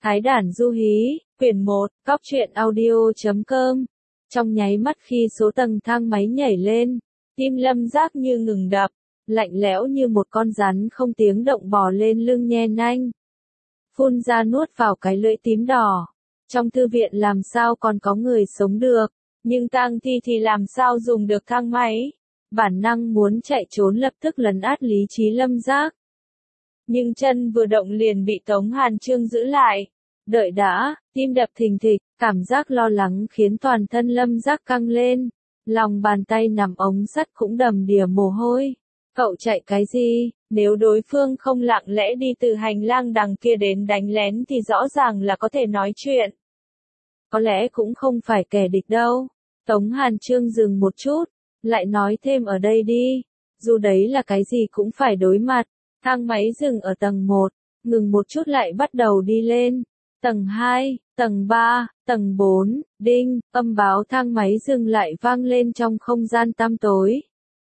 Thái Đản Du Hí, quyển 1, Cóc truyện audio.com. Trong nháy mắt khi số tầng thang máy nhảy lên, tim Lâm Giác như ngừng đập, lạnh lẽo như một con rắn không tiếng động bò lên lưng nhe nanh. Phun ra nuốt vào cái lưỡi tím đỏ. Trong thư viện làm sao còn có người sống được, nhưng tang thi thì làm sao dùng được thang máy. Bản năng muốn chạy trốn lập tức lấn át lý trí Lâm Giác. Nhưng chân vừa động liền bị Tống Hàn Chương giữ lại. Đợi đã, tim đập thình thịch, cảm giác lo lắng khiến toàn thân Lâm Giác căng lên. Lòng bàn tay nằm ống sắt cũng đầm đìa mồ hôi. Cậu chạy cái gì? Nếu đối phương không lặng lẽ đi từ hành lang đằng kia đến đánh lén thì rõ ràng là có thể nói chuyện. Có lẽ cũng không phải kẻ địch đâu. Tống Hàn Chương dừng một chút, lại nói thêm ở đây đi. Dù đấy là cái gì cũng phải đối mặt. Thang máy dừng ở tầng 1, ngừng một chút lại bắt đầu đi lên. Tầng 2, tầng 3, tầng 4, đinh, âm báo thang máy dừng lại vang lên trong không gian tăm tối.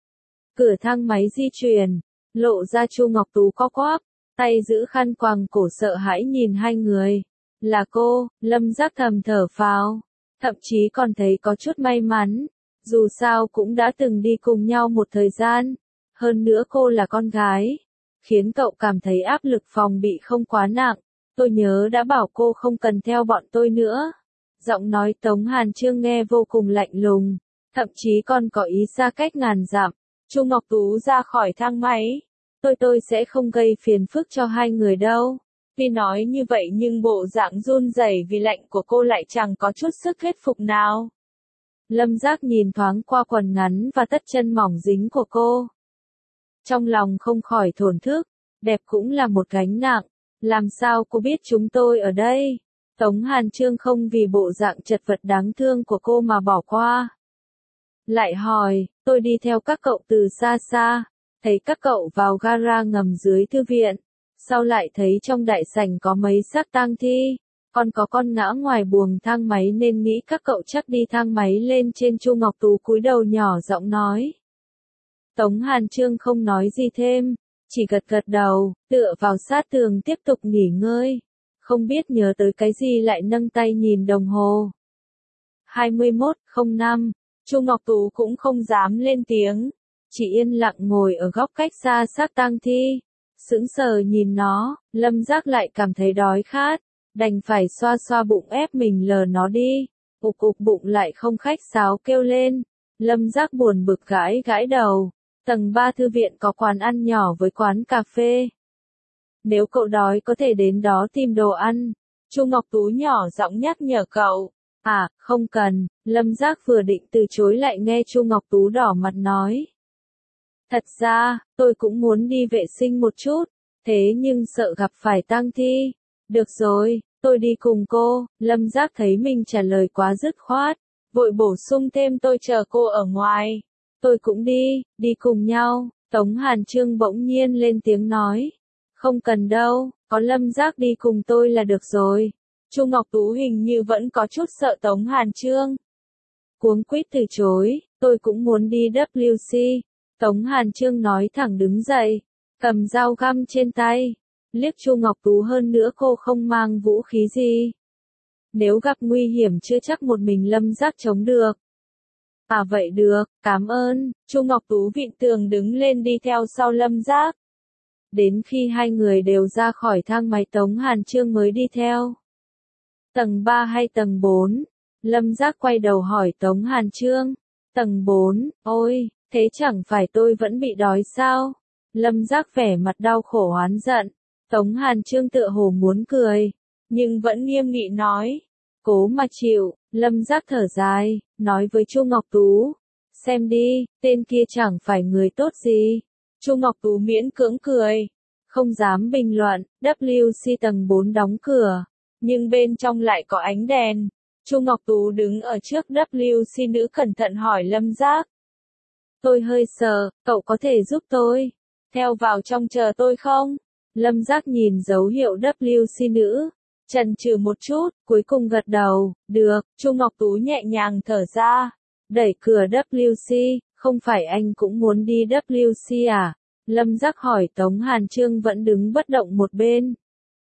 Cửa thang máy di chuyển, lộ ra Chu Ngọc Tú co quắp, tay giữ khăn quàng cổ sợ hãi nhìn hai người. Là cô, Lâm Giác thầm thở phào, thậm chí còn thấy có chút may mắn, dù sao cũng đã từng đi cùng nhau một thời gian, hơn nữa cô là con gái, khiến cậu cảm thấy áp lực phòng bị không quá nặng. Tôi nhớ đã bảo cô không cần theo bọn tôi nữa. Giọng nói Tống Hàn Chương nghe vô cùng lạnh lùng, thậm chí còn có ý xa cách ngàn dặm. Chu Ngọc Tú ra khỏi thang máy. Tôi sẽ không gây phiền phức cho hai người đâu. Tuy nói như vậy nhưng bộ dạng run rẩy vì lạnh của cô lại chẳng có chút sức thuyết phục nào. Lâm Giác nhìn thoáng qua quần ngắn và tất chân mỏng dính của cô. Trong lòng không khỏi thổn thức, đẹp cũng là một gánh nặng. Làm sao cô biết chúng tôi ở đây? Tống Hàn Chương không vì bộ dạng chật vật đáng thương của cô mà bỏ qua. Lại hỏi, tôi đi theo các cậu từ xa xa, thấy các cậu vào gara ngầm dưới thư viện, sau lại thấy trong đại sảnh có mấy xác tang thi, còn có con ngã ngoài buồng thang máy nên nghĩ các cậu chắc đi thang máy lên trên. Chu Ngọc Tú cúi đầu nhỏ giọng nói. Tống Hàn Chương không nói gì thêm, chỉ gật gật đầu, tựa vào sát tường tiếp tục nghỉ ngơi. Không biết nhớ tới cái gì lại nâng tay nhìn đồng hồ. 21:05, Chu Ngọc Tú cũng không dám lên tiếng, chỉ yên lặng ngồi ở góc cách xa xác tang thi, sững sờ nhìn nó. Lâm Giác lại cảm thấy đói khát, đành phải xoa xoa bụng ép mình lờ nó đi. Ục ục bụng lại không khách sáo kêu lên. Lâm Giác buồn bực gãi gãi đầu. Tầng 3 thư viện có quán ăn nhỏ với quán cà phê. Nếu cậu đói có thể đến đó tìm đồ ăn. Chu Ngọc Tú nhỏ giọng nhắc nhở cậu. À, không cần. Lâm Giác vừa định từ chối lại nghe Chu Ngọc Tú đỏ mặt nói. Thật ra, tôi cũng muốn đi vệ sinh một chút, thế nhưng sợ gặp phải tang thi. Được rồi, tôi đi cùng cô. Lâm Giác thấy mình trả lời quá dứt khoát, vội bổ sung thêm tôi chờ cô ở ngoài. Tôi cũng đi cùng nhau. Tống Hàn Chương bỗng nhiên lên tiếng nói. Không cần đâu, có Lâm Giác đi cùng tôi là được rồi. Chu Ngọc Tú hình như vẫn có chút sợ Tống Hàn Chương. Cuống quýt từ chối, tôi cũng muốn đi WC. Tống Hàn Chương nói thẳng đứng dậy, cầm dao găm trên tay, liếc Chu Ngọc Tú hơn nữa cô không mang vũ khí gì. Nếu gặp nguy hiểm chưa chắc một mình Lâm Giác chống được. À vậy được, cảm ơn. Chu Ngọc Tú vịn tường đứng lên đi theo sau Lâm Giác. Đến khi hai người đều ra khỏi thang máy Tống Hàn Chương mới đi theo. Tầng 3 hay tầng 4? Lâm Giác quay đầu hỏi Tống Hàn Chương. Tầng 4, ôi, thế chẳng phải tôi vẫn bị đói sao? Lâm Giác vẻ mặt đau khổ oán giận. Tống Hàn Chương tựa hồ muốn cười, nhưng vẫn nghiêm nghị nói. Cố mà chịu. Lâm Giác thở dài, nói với Chu Ngọc Tú. Xem đi, tên kia chẳng phải người tốt gì. Chu Ngọc Tú miễn cưỡng cười. Không dám bình luận. WC tầng 4 đóng cửa, nhưng bên trong lại có ánh đèn. Chu Ngọc Tú đứng ở trước WC nữ cẩn thận hỏi Lâm Giác. Tôi hơi sợ, cậu có thể giúp tôi theo vào trong chờ tôi không? Lâm Giác nhìn dấu hiệu WC nữ, chần chừ một chút, cuối cùng gật đầu. Được. Chu Ngọc Tú nhẹ nhàng thở ra, đẩy cửa WC. Không phải anh cũng muốn đi WC à? Lâm Giác hỏi. Tống Hàn Chương vẫn đứng bất động một bên.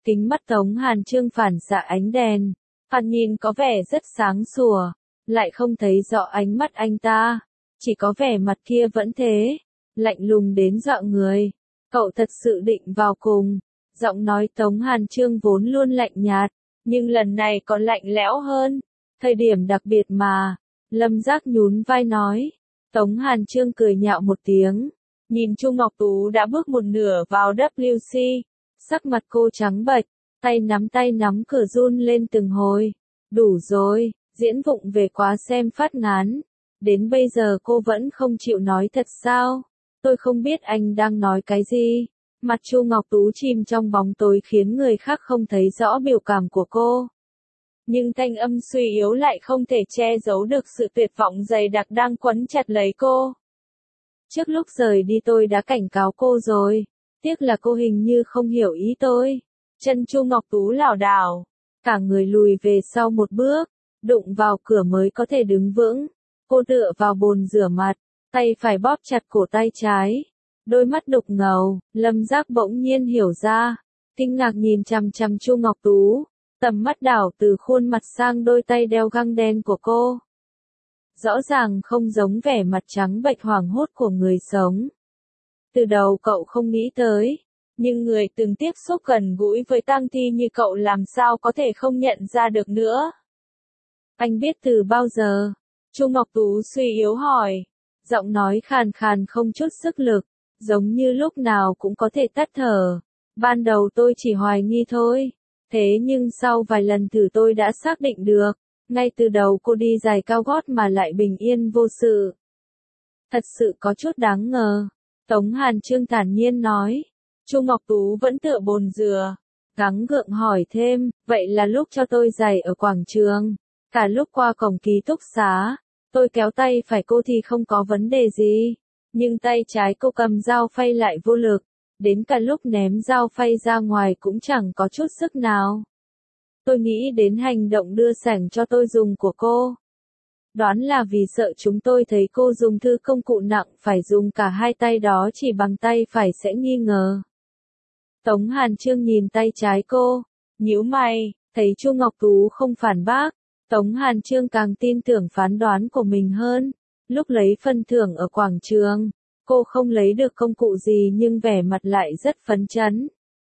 Kính mắt Tống Hàn Trương phản xạ ánh đèn, thoạt nhìn có vẻ rất sáng sủa, lại không thấy rõ ánh mắt anh ta, chỉ có vẻ mặt kia vẫn thế, lạnh lùng đến dọa người. Cậu thật sự định vào cùng. Giọng nói Tống Hàn Trương vốn luôn lạnh nhạt, nhưng lần này còn lạnh lẽo hơn. Thời điểm đặc biệt mà, Lâm Giác nhún vai nói. Tống Hàn Trương cười nhạo một tiếng, nhìn Chu Ngọc Tú đã bước một nửa vào WC, sắc mặt cô trắng bệch, tay nắm cửa run lên từng hồi. Đủ rồi, diễn vụng về quá xem phát ngán. Đến bây giờ cô vẫn không chịu nói thật sao? Tôi không biết anh đang nói cái gì. Mặt Chu Ngọc Tú chìm trong bóng tối khiến người khác không thấy rõ biểu cảm của cô. Nhưng thanh âm suy yếu lại không thể che giấu được sự tuyệt vọng dày đặc đang quấn chặt lấy cô. Trước lúc rời đi tôi đã cảnh cáo cô rồi, tiếc là cô hình như không hiểu ý tôi. Chân Chu Ngọc Tú lảo đảo, cả người lùi về sau một bước, đụng vào cửa mới có thể đứng vững. Cô tựa vào bồn rửa mặt, tay phải bóp chặt cổ tay trái. Đôi mắt đục ngầu, Lâm Giác bỗng nhiên hiểu ra, kinh ngạc nhìn chằm chằm Chu Ngọc Tú, tầm mắt đảo từ khuôn mặt sang đôi tay đeo găng đen của cô. Rõ ràng không giống vẻ mặt trắng bệch hoảng hốt của người sống. Từ đầu cậu không nghĩ tới, nhưng người từng tiếp xúc gần gũi với tang thi như cậu làm sao có thể không nhận ra được nữa. Anh biết từ bao giờ? Chu Ngọc Tú suy yếu hỏi, giọng nói khàn khàn không chút sức lực, giống như lúc nào cũng có thể tắt thở. Ban đầu tôi chỉ hoài nghi thôi, thế nhưng sau vài lần thử tôi đã xác định được, ngay từ đầu cô đi giày cao gót mà lại bình yên vô sự. Thật sự có chút đáng ngờ, Tống Hàn Trương thản nhiên nói. Chu Ngọc Tú vẫn tựa bồn dừa, gắng gượng hỏi thêm, vậy là lúc cho tôi giày ở quảng trường, cả lúc qua cổng ký túc xá, tôi kéo tay phải cô thì không có vấn đề gì, nhưng tay trái cô cầm dao phay lại vô lực, đến cả lúc ném dao phay ra ngoài cũng chẳng có chút sức nào. Tôi nghĩ đến hành động đưa sảnh cho tôi dùng của cô. Đoán là vì sợ chúng tôi thấy cô dùng thứ công cụ nặng phải dùng cả hai tay đó chỉ bằng tay phải sẽ nghi ngờ. Tống Hàn Trương nhìn tay trái cô, nhíu mày, thấy Chu Ngọc Tú không phản bác, Tống Hàn Trương càng tin tưởng phán đoán của mình hơn. Lúc lấy phân thưởng ở quảng trường, cô không lấy được công cụ gì nhưng vẻ mặt lại rất phấn chấn.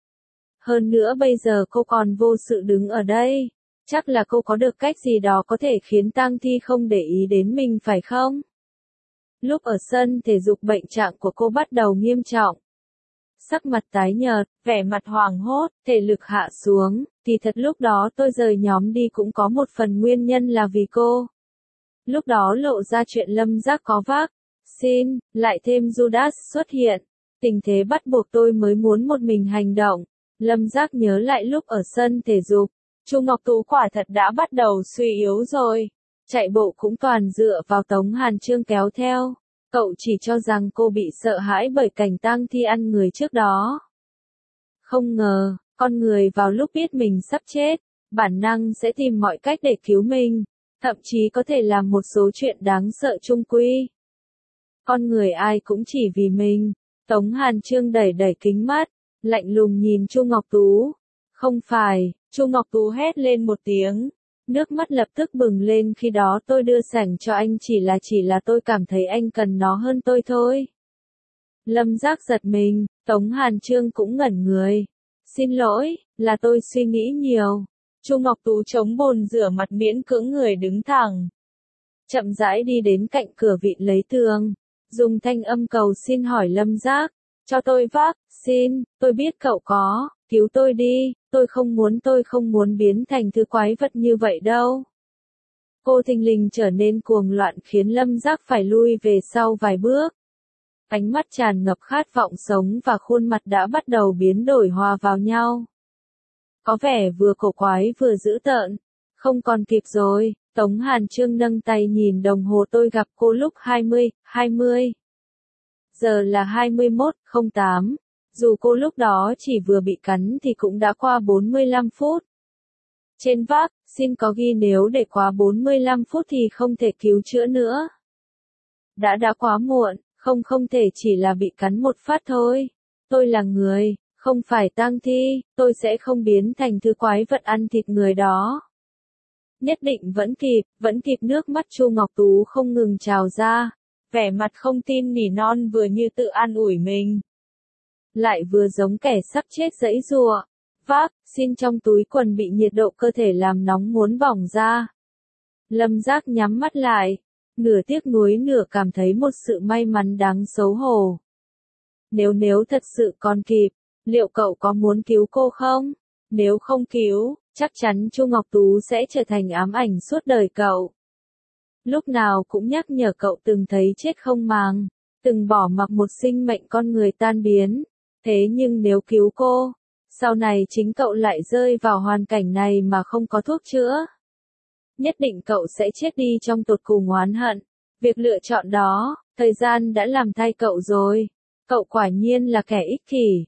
Hơn nữa bây giờ cô còn vô sự đứng ở đây, chắc là cô có được cách gì đó có thể khiến tang thi không để ý đến mình phải không? Lúc ở sân thể dục bệnh trạng của cô bắt đầu nghiêm trọng. Sắc mặt tái nhợt, vẻ mặt hoảng hốt, thể lực hạ xuống, thì thật lúc đó tôi rời nhóm đi cũng có một phần nguyên nhân là vì cô. Lúc đó lộ ra chuyện Lâm Giác có vác, xin, lại thêm Judas xuất hiện. Tình thế bắt buộc tôi mới muốn một mình hành động. Lâm Giác nhớ lại lúc ở sân thể dục, Chu Ngọc Tú quả thật đã bắt đầu suy yếu rồi. Chạy bộ cũng toàn dựa vào Tống Hàn Trương kéo theo. Cậu chỉ cho rằng cô bị sợ hãi bởi cảnh tang thi ăn người trước đó. Không ngờ, con người vào lúc biết mình sắp chết, bản năng sẽ tìm mọi cách để cứu mình, thậm chí có thể làm một số chuyện đáng sợ chung quy. Con người ai cũng chỉ vì mình. Tống Hàn Trương đẩy kính mắt, lạnh lùng nhìn Chu Ngọc Tú. Không phải, Chu Ngọc Tú hét lên một tiếng. Nước mắt lập tức bừng lên khi đó tôi đưa sảnh cho anh chỉ là tôi cảm thấy anh cần nó hơn tôi thôi. Lâm Giác giật mình, Tống Hàn Trương cũng ngẩn người. Xin lỗi, là tôi suy nghĩ nhiều. Chu Ngọc Tú chống bồn rửa mặt miễn cưỡng người đứng thẳng. Chậm rãi đi đến cạnh cửa vịn lấy tường, dùng thanh âm cầu xin hỏi Lâm Giác, cho tôi vác, xin, tôi biết cậu có, cứu tôi đi, tôi không muốn biến thành thứ quái vật như vậy đâu. Cô thình lình trở nên cuồng loạn khiến Lâm Giác phải lui về sau vài bước. Ánh mắt tràn ngập khát vọng sống và khuôn mặt đã bắt đầu biến đổi hòa vào nhau. Có vẻ vừa cổ quái vừa dữ tợn. Không còn kịp rồi, Tống Hàn Trương nâng tay nhìn đồng hồ tôi gặp cô lúc 20. Giờ là 21:08. Dù cô lúc đó chỉ vừa bị cắn thì cũng đã qua 45 phút. Trên vác, xin có ghi nếu để quá 45 phút thì không thể cứu chữa nữa. Đã quá muộn, không thể chỉ là bị cắn một phát thôi. Tôi là người, Không phải tang thi, tôi sẽ không biến thành thứ quái vật ăn thịt người đó. Nhất định vẫn kịp nước mắt Chu Ngọc Tú không ngừng trào ra, vẻ mặt không tin nỉ non vừa như tự an ủi mình. Lại vừa giống kẻ sắp chết giãy giụa, vác, xin trong túi quần bị nhiệt độ cơ thể làm nóng muốn bỏng ra. Lâm Giác nhắm mắt lại, nửa tiếc nuối nửa cảm thấy một sự may mắn đáng xấu hổ. Nếu thật sự còn kịp, liệu cậu có muốn cứu cô không? Nếu không cứu, chắc chắn Chu Ngọc Tú sẽ trở thành ám ảnh suốt đời cậu. Lúc nào cũng nhắc nhở cậu từng thấy chết không màng, từng bỏ mặc một sinh mệnh con người tan biến. Thế nhưng nếu cứu cô, sau này chính cậu lại rơi vào hoàn cảnh này mà không có thuốc chữa. Nhất định cậu sẽ chết đi trong tột cùng oán hận. Việc lựa chọn đó, thời gian đã làm thay cậu rồi. Cậu quả nhiên là kẻ ích kỷ.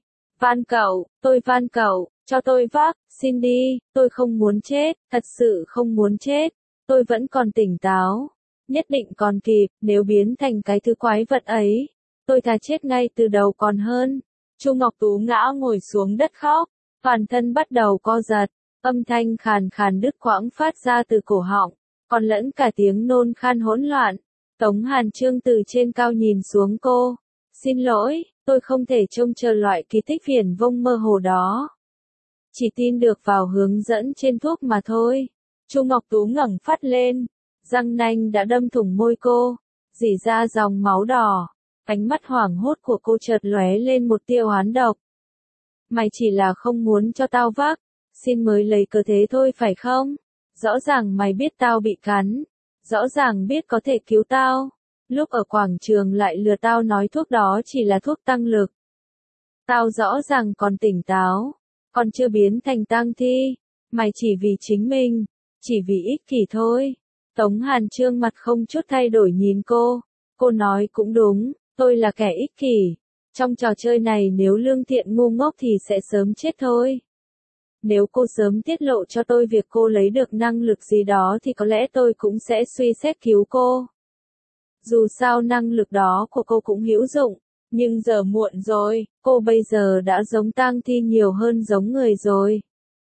Tôi van cậu, cho tôi vác, xin đi, tôi không muốn chết, thật sự không muốn chết. Tôi vẫn còn tỉnh táo. Nhất định còn kịp, nếu biến thành cái thứ quái vật ấy. Tôi thà chết ngay từ đầu còn hơn. Chu Ngọc Tú ngã ngồi xuống đất khóc, toàn thân bắt đầu co giật, âm thanh khàn khàn đứt quãng phát ra từ cổ họng, còn lẫn cả tiếng nôn khan hỗn loạn. Tống Hàn Chương từ trên cao nhìn xuống cô. Xin lỗi, tôi không thể trông chờ loại kỳ tích viển vông mơ hồ đó. Chỉ tin được vào hướng dẫn trên thuốc mà thôi. Chu Ngọc Tú ngẩng phát lên, răng nanh đã đâm thủng môi cô, rỉ ra dòng máu đỏ. Ánh mắt hoảng hốt của cô chợt lóe lên một tia oán độc. Mày chỉ là không muốn cho tao vác, xin mới lấy cớ thế thôi phải không? Rõ ràng mày biết tao bị cắn, rõ ràng biết có thể cứu tao. Lúc ở quảng trường lại lừa tao nói thuốc đó chỉ là thuốc tăng lực. Tao rõ ràng còn tỉnh táo, còn chưa biến thành tang thi. Mày chỉ vì chính mình, chỉ vì ích kỷ thôi. Tống Hàn Chương mặt không chút thay đổi nhìn cô. Cô nói cũng đúng, tôi là kẻ ích kỷ. Trong trò chơi này nếu Lương Thiện ngu ngốc thì sẽ sớm chết thôi. Nếu cô sớm tiết lộ cho tôi việc cô lấy được năng lực gì đó thì có lẽ tôi cũng sẽ suy xét cứu cô. Dù sao năng lực đó của cô cũng hữu dụng, nhưng giờ muộn rồi, cô bây giờ đã giống tang thi nhiều hơn giống người rồi.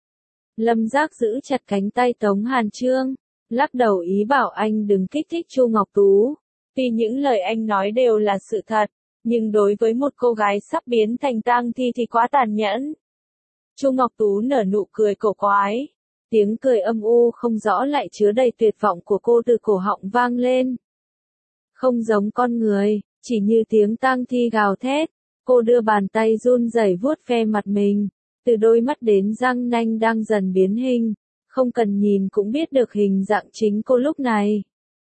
Lâm Giác giữ chặt cánh tay Tống Hàn Chương, lắc đầu ý bảo anh đừng kích thích Chu Ngọc Tú. Tuy những lời anh nói đều là sự thật, nhưng đối với một cô gái sắp biến thành tang thi thì quá tàn nhẫn. Chu Ngọc Tú nở nụ cười cổ quái. Tiếng cười âm u không rõ lại chứa đầy tuyệt vọng của cô từ cổ họng vang lên. Không giống con người, chỉ như tiếng tang thi gào thét. Cô đưa bàn tay run rẩy vuốt ve mặt mình, từ đôi mắt đến răng nanh đang dần biến hình. Không cần nhìn cũng biết được hình dạng chính cô lúc này.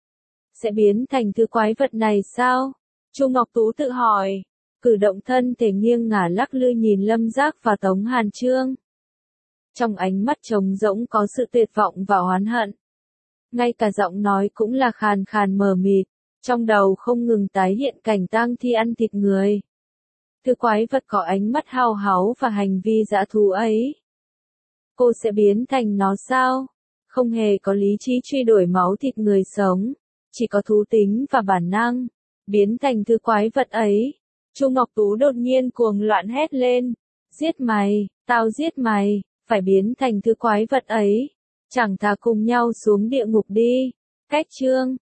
Sẽ biến thành thứ quái vật này sao? Chu Ngọc Tú tự hỏi, cử động thân thể nghiêng ngả lắc lư nhìn Lâm Giác và Tống Hàn Chương. Trong ánh mắt trống rỗng có sự tuyệt vọng và oán hận. Ngay cả giọng nói cũng là khàn khàn mờ mịt, trong đầu không ngừng tái hiện cảnh tang thi ăn thịt người. Thứ quái vật có ánh mắt hao háu và hành vi dã thú ấy. Cô sẽ biến thành nó sao? Không hề có lý trí truy đuổi máu thịt người sống, chỉ có thú tính và bản năng. Biến thành thứ quái vật ấy. Chu Ngọc Tú đột nhiên cuồng loạn hét lên. Giết mày, tao giết mày, phải biến thành thứ quái vật ấy. Chẳng thà cùng nhau xuống địa ngục đi. Cách chương.